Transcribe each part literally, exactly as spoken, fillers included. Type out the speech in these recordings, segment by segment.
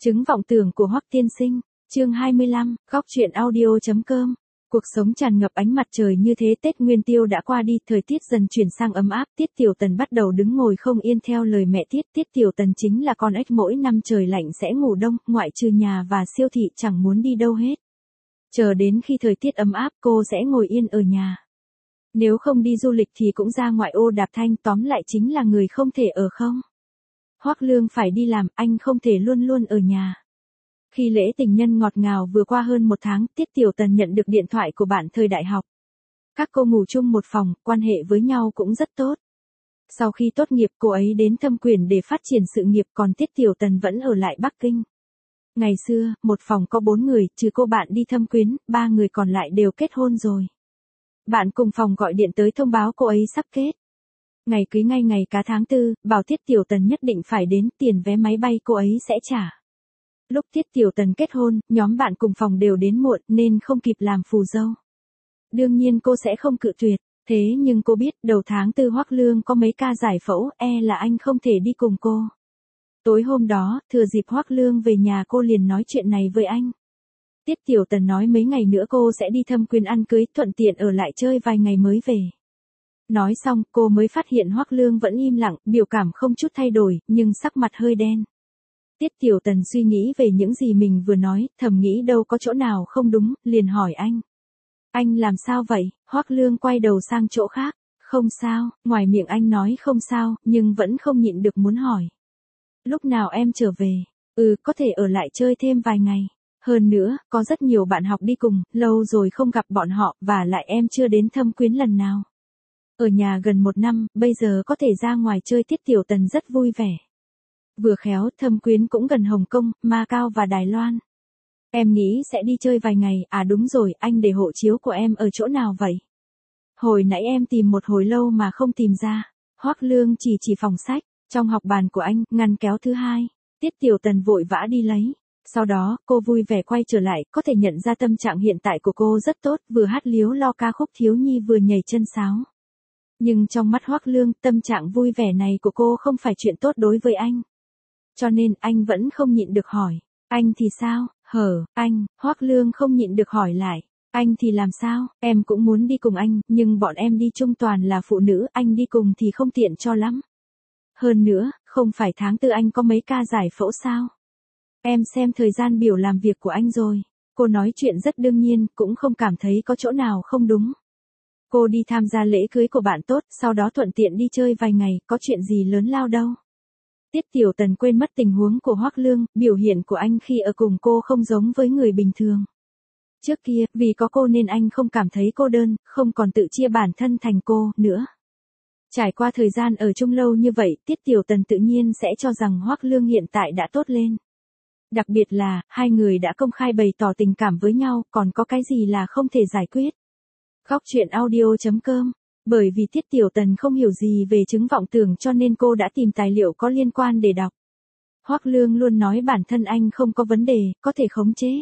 Chứng vọng tưởng của Hoắc tiên sinh, chương hai mươi lăm, góc truyện audio chấm com. Cuộc sống tràn ngập ánh mặt trời như thế. Tết Nguyên Tiêu đã qua đi, thời tiết dần chuyển sang ấm áp. Tiết Tiểu Tần bắt đầu đứng ngồi không yên theo lời mẹ Tiết. Tiết Tiểu Tần chính là con ếch mỗi năm trời lạnh sẽ ngủ đông, ngoại trừ nhà và siêu thị chẳng muốn đi đâu hết. Chờ đến khi thời tiết ấm áp cô sẽ ngồi yên ở nhà. Nếu không đi du lịch thì cũng ra ngoại ô đạp thanh, tóm lại chính là người không thể ở không. Hoắc Lương phải đi làm, anh không thể luôn luôn ở nhà. Khi lễ tình nhân ngọt ngào vừa qua hơn một tháng, Tiết Tiểu Tần nhận được điện thoại của bạn thời đại học. Các cô ngủ chung một phòng, quan hệ với nhau cũng rất tốt. Sau khi tốt nghiệp cô ấy đến Thâm Quyển để phát triển sự nghiệp, còn Tiết Tiểu Tần vẫn ở lại Bắc Kinh. Ngày xưa, một phòng có bốn người, trừ cô bạn đi Thâm Quyến, ba người còn lại đều kết hôn rồi. Bạn cùng phòng gọi điện tới thông báo cô ấy sắp kết. Ngày cưới ngay ngày cá tháng tư, bảo Tiết Tiểu Tần nhất định phải đến, tiền vé máy bay cô ấy sẽ trả. Lúc Tiết Tiểu Tần kết hôn, nhóm bạn cùng phòng đều đến muộn nên không kịp làm phù dâu. Đương nhiên cô sẽ không cự tuyệt, thế nhưng cô biết đầu tháng tư Hoắc Lương có mấy ca giải phẫu, e là anh không thể đi cùng cô. Tối hôm đó, thừa dịp Hoắc Lương về nhà cô liền nói chuyện này với anh. Tiết Tiểu Tần nói mấy ngày nữa cô sẽ đi Thâm Quyến ăn cưới, thuận tiện ở lại chơi vài ngày mới về. Nói xong, cô mới phát hiện Hoắc Lương vẫn im lặng, biểu cảm không chút thay đổi, nhưng sắc mặt hơi đen. Tiết Tiểu Tần suy nghĩ về những gì mình vừa nói, thầm nghĩ đâu có chỗ nào không đúng, liền hỏi anh. Anh làm sao vậy? Hoắc Lương quay đầu sang chỗ khác. Không sao, ngoài miệng anh nói không sao, nhưng vẫn không nhịn được muốn hỏi. Lúc nào em trở về? Ừ, có thể ở lại chơi thêm vài ngày. Hơn nữa, có rất nhiều bạn học đi cùng, lâu rồi không gặp bọn họ, và lại em chưa đến Thâm Quyến lần nào. Ở nhà gần một năm, bây giờ có thể ra ngoài chơi. Tiết Tiểu Tần rất vui vẻ. Vừa khéo, Thâm Quyến cũng gần Hồng Kông, Macau và Đài Loan. Em nghĩ sẽ đi chơi vài ngày. À đúng rồi, anh để hộ chiếu của em ở chỗ nào vậy? Hồi nãy em tìm một hồi lâu mà không tìm ra. Hoắc Lương chỉ chỉ phòng sách, trong học bàn của anh, ngăn kéo thứ hai. Tiết Tiểu Tần vội vã đi lấy. Sau đó, cô vui vẻ quay trở lại, có thể nhận ra tâm trạng hiện tại của cô rất tốt, vừa hát líu lo ca khúc thiếu nhi vừa nhảy chân sáo. Nhưng trong mắt Hoắc Lương, tâm trạng vui vẻ này của cô không phải chuyện tốt đối với anh. Cho nên, anh vẫn không nhịn được hỏi. Anh thì sao? Hở, anh, Hoắc Lương không nhịn được hỏi lại. Anh thì làm sao? Em cũng muốn đi cùng anh, nhưng bọn em đi chung toàn là phụ nữ, anh đi cùng thì không tiện cho lắm. Hơn nữa, không phải tháng tư anh có mấy ca giải phẫu sao? Em xem thời gian biểu làm việc của anh rồi. Cô nói chuyện rất đương nhiên, cũng không cảm thấy có chỗ nào không đúng. Cô đi tham gia lễ cưới của bạn tốt, sau đó thuận tiện đi chơi vài ngày, có chuyện gì lớn lao đâu. Tiết Tiểu Tần quên mất tình huống của Hoắc Lương, biểu hiện của anh khi ở cùng cô không giống với người bình thường. Trước kia, vì có cô nên anh không cảm thấy cô đơn, không còn tự chia bản thân thành cô nữa. Trải qua thời gian ở chung lâu như vậy, Tiết Tiểu Tần tự nhiên sẽ cho rằng Hoắc Lương hiện tại đã tốt lên. Đặc biệt là, hai người đã công khai bày tỏ tình cảm với nhau, còn có cái gì là không thể giải quyết. Góc truyện audio chấm com. Bởi vì Tiết Tiểu Tần không hiểu gì về chứng vọng tưởng cho nên cô đã tìm tài liệu có liên quan để đọc. Hoắc Lương luôn nói bản thân anh không có vấn đề, có thể khống chế.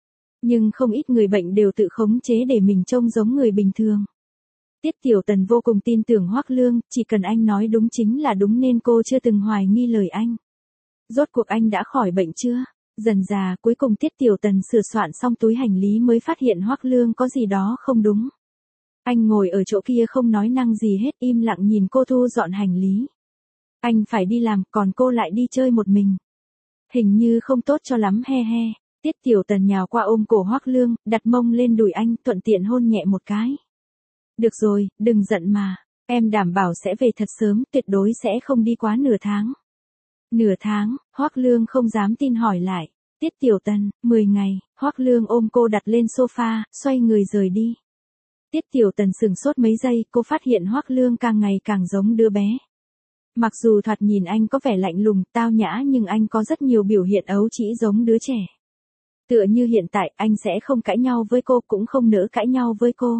Nhưng không ít người bệnh đều tự khống chế để mình trông giống người bình thường. Tiết Tiểu Tần vô cùng tin tưởng Hoắc Lương, chỉ cần anh nói đúng chính là đúng nên cô chưa từng hoài nghi lời anh. Rốt cuộc anh đã khỏi bệnh chưa? Dần dà, cuối cùng Tiết Tiểu Tần sửa soạn xong túi hành lý mới phát hiện Hoắc Lương có gì đó không đúng. Anh ngồi ở chỗ kia không nói năng gì hết, im lặng nhìn cô thu dọn hành lý. Anh phải đi làm, còn cô lại đi chơi một mình. Hình như không tốt cho lắm he he. Tiết Tiểu Tần nhào qua ôm cổ Hoắc Lương, đặt mông lên đùi anh, thuận tiện hôn nhẹ một cái. Được rồi, đừng giận mà. Em đảm bảo sẽ về thật sớm, tuyệt đối sẽ không đi quá nửa tháng. Nửa tháng, Hoắc Lương không dám tin hỏi lại. Tiết Tiểu Tần, mười ngày, Hoắc Lương ôm cô đặt lên sofa, xoay người rời đi. Tiết Tiểu Tần sừng sốt mấy giây, cô phát hiện Hoắc Lương càng ngày càng giống đứa bé. Mặc dù thoạt nhìn anh có vẻ lạnh lùng, tao nhã nhưng anh có rất nhiều biểu hiện ấu trĩ giống đứa trẻ. Tựa như hiện tại, anh sẽ không cãi nhau với cô cũng không nỡ cãi nhau với cô.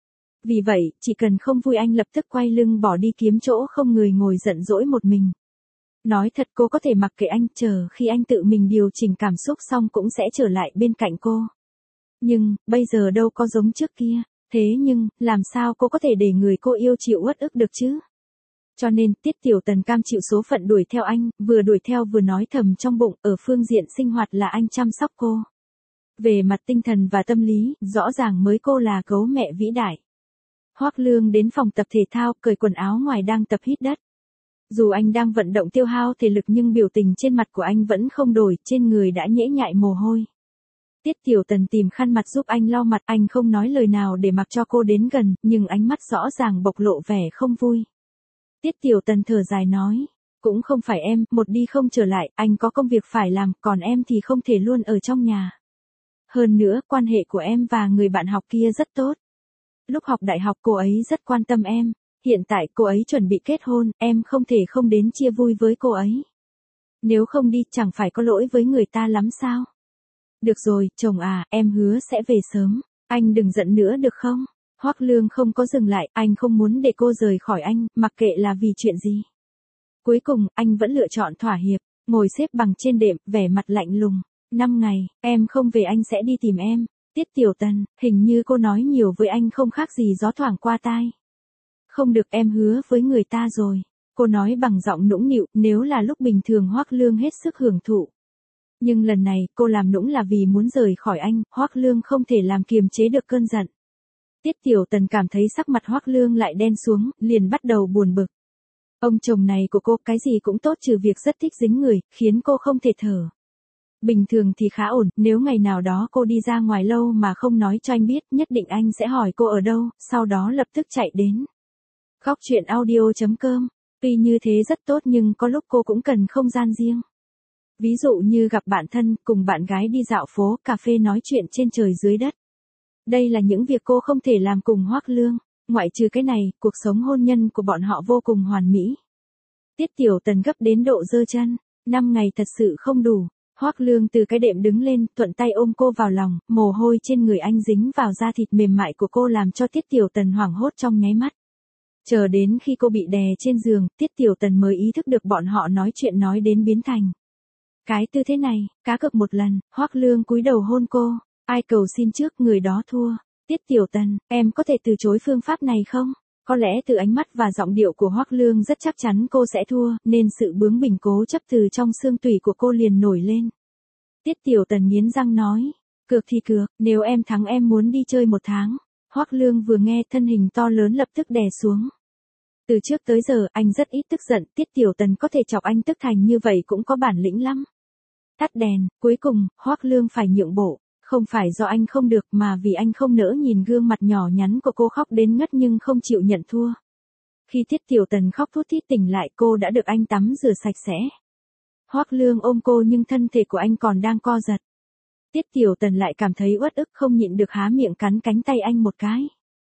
Vì vậy, chỉ cần không vui anh lập tức quay lưng bỏ đi kiếm chỗ không người ngồi giận dỗi một mình. Nói thật cô có thể mặc kệ anh, chờ khi anh tự mình điều chỉnh cảm xúc xong cũng sẽ trở lại bên cạnh cô. Nhưng, bây giờ đâu có giống trước kia. Thế nhưng, làm sao cô có thể để người cô yêu chịu uất ức được chứ? Cho nên Tiết Tiểu Tần cam chịu số phận đuổi theo anh, vừa đuổi theo vừa nói thầm trong bụng, ở phương diện sinh hoạt là anh chăm sóc cô. Về mặt tinh thần và tâm lý, rõ ràng mới cô là gấu mẹ vĩ đại. Hoắc Lương đến phòng tập thể thao, cởi quần áo ngoài đang tập hít đất. Dù anh đang vận động tiêu hao thể lực nhưng biểu tình trên mặt của anh vẫn không đổi, trên người đã nhễ nhại mồ hôi. Tiết Tiểu Tần tìm khăn mặt giúp anh lau mặt, anh không nói lời nào để mặc cho cô đến gần, nhưng ánh mắt rõ ràng bộc lộ vẻ không vui. Tiết Tiểu Tần thở dài nói, cũng không phải em, một đi không trở lại, anh có công việc phải làm, còn em thì không thể luôn ở trong nhà. Hơn nữa, quan hệ của em và người bạn học kia rất tốt. Lúc học đại học cô ấy rất quan tâm em, hiện tại cô ấy chuẩn bị kết hôn, em không thể không đến chia vui với cô ấy. Nếu không đi chẳng phải có lỗi với người ta lắm sao? Được rồi, chồng à, em hứa sẽ về sớm, anh đừng giận nữa được không? Hoắc Lương không có dừng lại, anh không muốn để cô rời khỏi anh, mặc kệ là vì chuyện gì. Cuối cùng, anh vẫn lựa chọn thỏa hiệp, ngồi xếp bằng trên đệm, vẻ mặt lạnh lùng. Năm ngày, em không về anh sẽ đi tìm em. Tiết Tiểu Tần, hình như cô nói nhiều với anh không khác gì gió thoảng qua tai. Không được, em hứa với người ta rồi. Cô nói bằng giọng nũng nịu, nếu là lúc bình thường Hoắc Lương hết sức hưởng thụ. Nhưng lần này, cô làm nũng là vì muốn rời khỏi anh, Hoắc Lương không thể làm kiềm chế được cơn giận. Tiết Tiểu Tần cảm thấy sắc mặt Hoắc Lương lại đen xuống, liền bắt đầu buồn bực. Ông chồng này của cô cái gì cũng tốt trừ việc rất thích dính người, khiến cô không thể thở. Bình thường thì khá ổn, nếu ngày nào đó cô đi ra ngoài lâu mà không nói cho anh biết, nhất định anh sẽ hỏi cô ở đâu, sau đó lập tức chạy đến. Góc truyện audio chấm com, tuy như thế rất tốt nhưng có lúc cô cũng cần không gian riêng. Ví dụ như gặp bạn thân, cùng bạn gái đi dạo phố, cà phê nói chuyện trên trời dưới đất. Đây là những việc cô không thể làm cùng Hoắc Lương, ngoại trừ cái này, cuộc sống hôn nhân của bọn họ vô cùng hoàn mỹ. Tiết Tiểu Tần gấp đến độ giơ chân, năm ngày thật sự không đủ. Hoắc Lương từ cái đệm đứng lên, thuận tay ôm cô vào lòng, mồ hôi trên người anh dính vào da thịt mềm mại của cô làm cho Tiết Tiểu Tần hoảng hốt trong nháy mắt. Chờ đến khi cô bị đè trên giường, Tiết Tiểu Tần mới ý thức được bọn họ nói chuyện nói đến biến thành. Cái tư thế này, cá cược một lần, Hoắc Lương cúi đầu hôn cô, ai cầu xin trước người đó thua. Tiết Tiểu Tần, em có thể từ chối phương pháp này không? Có lẽ từ ánh mắt và giọng điệu của Hoắc Lương rất chắc chắn cô sẽ thua, nên sự bướng bỉnh cố chấp từ trong xương tủy của cô liền nổi lên. Tiết Tiểu Tần nghiến răng nói, cược thì cược, nếu em thắng em muốn đi chơi một tháng. Hoắc Lương vừa nghe thân hình to lớn lập tức đè xuống. Từ trước tới giờ anh rất ít tức giận, Tiết Tiểu Tần có thể chọc anh tức thành như vậy cũng có bản lĩnh lắm. Tắt đèn, cuối cùng, Hoắc Lương phải nhượng bộ. Không phải do anh không được mà vì anh không nỡ nhìn gương mặt nhỏ nhắn của cô khóc đến ngất nhưng không chịu nhận thua. Khi Tiết Tiểu Tần khóc thút thít tỉnh lại cô đã được anh tắm rửa sạch sẽ. Hoắc Lương ôm cô nhưng thân thể của anh còn đang co giật. Tiết Tiểu Tần lại cảm thấy uất ức không nhịn được há miệng cắn cánh tay anh một cái.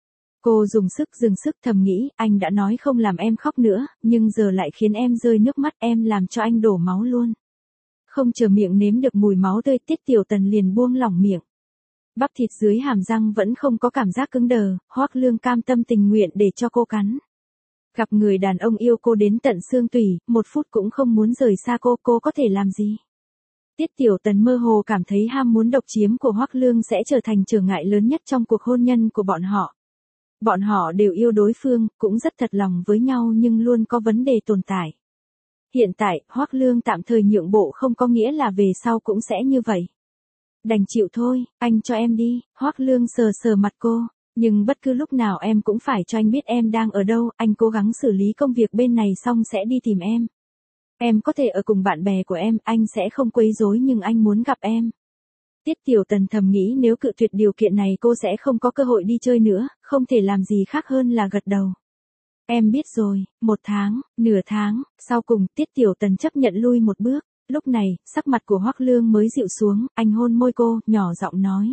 Cô dùng sức dừng sức thầm nghĩ anh đã nói không làm em khóc nữa, nhưng giờ lại khiến em rơi nước mắt em làm cho anh đổ máu luôn. Không chờ miệng nếm được mùi máu tươi Tiết Tiểu Tần liền buông lỏng miệng. Bắp thịt dưới hàm răng vẫn không có cảm giác cứng đờ, Hoắc Lương cam tâm tình nguyện để cho cô cắn. Gặp người đàn ông yêu cô đến tận xương tủy, một phút cũng không muốn rời xa cô, cô có thể làm gì? Tiết Tiểu Tần mơ hồ cảm thấy ham muốn độc chiếm của Hoắc Lương sẽ trở thành trở ngại lớn nhất trong cuộc hôn nhân của bọn họ. Bọn họ đều yêu đối phương, cũng rất thật lòng với nhau nhưng luôn có vấn đề tồn tại. Hiện tại, Hoắc Lương tạm thời nhượng bộ không có nghĩa là về sau cũng sẽ như vậy. Đành chịu thôi, anh cho em đi, Hoắc Lương sờ sờ mặt cô, nhưng bất cứ lúc nào em cũng phải cho anh biết em đang ở đâu, anh cố gắng xử lý công việc bên này xong sẽ đi tìm em. Em có thể ở cùng bạn bè của em, anh sẽ không quấy rối nhưng anh muốn gặp em. Tiết Tiểu Tần thầm nghĩ nếu cự tuyệt điều kiện này cô sẽ không có cơ hội đi chơi nữa, không thể làm gì khác hơn là gật đầu. Em biết rồi, một tháng, nửa tháng, sau cùng Tiết Tiểu Tần chấp nhận lui một bước. Lúc này, sắc mặt của Hoắc Lương mới dịu xuống, anh hôn môi cô, nhỏ giọng nói.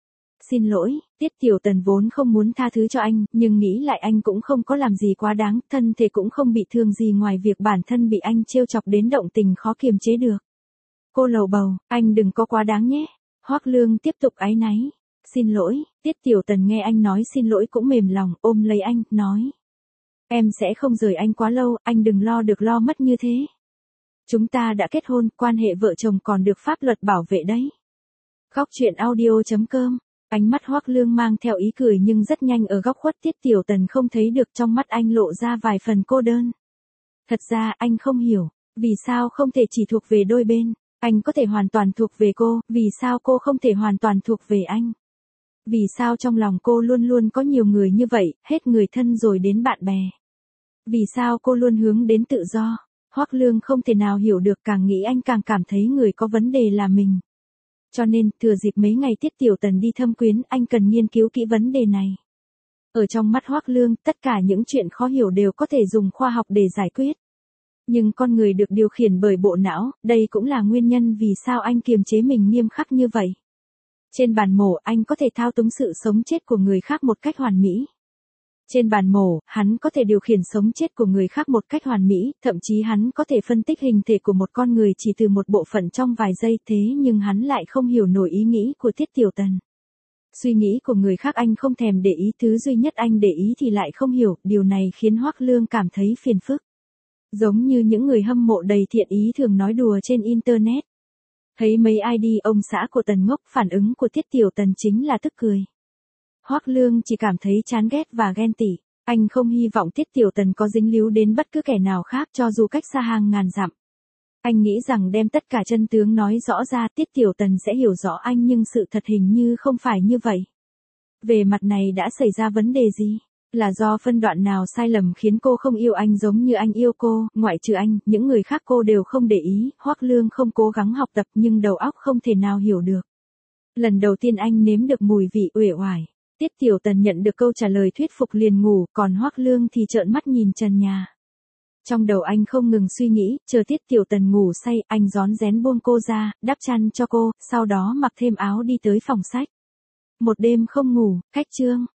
Xin lỗi, Tiết Tiểu Tần vốn không muốn tha thứ cho anh, nhưng nghĩ lại anh cũng không có làm gì quá đáng, thân thể cũng không bị thương gì ngoài việc bản thân bị anh trêu chọc đến động tình khó kiềm chế được. Cô lầu bầu, anh đừng có quá đáng nhé. Hoắc Lương tiếp tục áy náy. Xin lỗi, Tiết Tiểu Tần nghe anh nói xin lỗi cũng mềm lòng, ôm lấy anh, nói. Em sẽ không rời anh quá lâu, anh đừng lo được lo mất như thế. Chúng ta đã kết hôn, quan hệ vợ chồng còn được pháp luật bảo vệ đấy. Góc truyện audio chấm com, ánh mắt Hoắc Lương mang theo ý cười nhưng rất nhanh ở góc khuất Tiết Tiểu Tần không thấy được trong mắt anh lộ ra vài phần cô đơn. Thật ra anh không hiểu, vì sao không thể chỉ thuộc về đôi bên, anh có thể hoàn toàn thuộc về cô, vì sao cô không thể hoàn toàn thuộc về anh? Vì sao trong lòng cô luôn luôn có nhiều người như vậy, hết người thân rồi đến bạn bè? Vì sao cô luôn hướng đến tự do? Hoắc Lương không thể nào hiểu được, càng nghĩ anh càng cảm thấy người có vấn đề là mình. Cho nên, thừa dịp mấy ngày Tiết Tiểu Tần đi thâm quyến, anh cần nghiên cứu kỹ vấn đề này. Ở trong mắt Hoắc Lương, tất cả những chuyện khó hiểu đều có thể dùng khoa học để giải quyết. Nhưng con người được điều khiển bởi bộ não, đây cũng là nguyên nhân vì sao anh kiềm chế mình nghiêm khắc như vậy. Trên bàn mổ, anh có thể thao túng sự sống chết của người khác một cách hoàn mỹ. Trên bàn mổ, hắn có thể điều khiển sống chết của người khác một cách hoàn mỹ, thậm chí hắn có thể phân tích hình thể của một con người chỉ từ một bộ phận trong vài giây, thế nhưng hắn lại không hiểu nổi ý nghĩ của Tiết Tiểu Tần. Suy nghĩ của người khác anh không thèm để ý, thứ duy nhất anh để ý thì lại không hiểu, điều này khiến Hoắc Lương cảm thấy phiền phức. Giống như những người hâm mộ đầy thiện ý thường nói đùa trên Internet. Thấy mấy i đê ông xã của Tần ngốc, phản ứng của Tiết Tiểu Tần chính là tức cười. Hoắc Lương chỉ cảm thấy chán ghét và ghen tị, anh không hy vọng Tiết Tiểu Tần có dính líu đến bất cứ kẻ nào khác cho dù cách xa hàng ngàn dặm. Anh nghĩ rằng đem tất cả chân tướng nói rõ ra Tiết Tiểu Tần sẽ hiểu rõ anh, nhưng sự thật hình như không phải như vậy. Về mặt này đã xảy ra vấn đề gì? Là do phân đoạn nào sai lầm khiến cô không yêu anh giống như anh yêu cô? Ngoại trừ anh, những người khác cô đều không để ý. Hoắc Lương không cố gắng học tập nhưng đầu óc không thể nào hiểu được. Lần đầu tiên anh nếm được mùi vị uể oải. Tiết Tiểu Tần nhận được câu trả lời thuyết phục liền ngủ, còn Hoắc Lương thì trợn mắt nhìn trần nhà. Trong đầu anh không ngừng suy nghĩ, chờ Tiết Tiểu Tần ngủ say, anh rón rén buông cô ra, đắp chăn cho cô, sau đó mặc thêm áo đi tới phòng sách. Một đêm không ngủ, cách chương.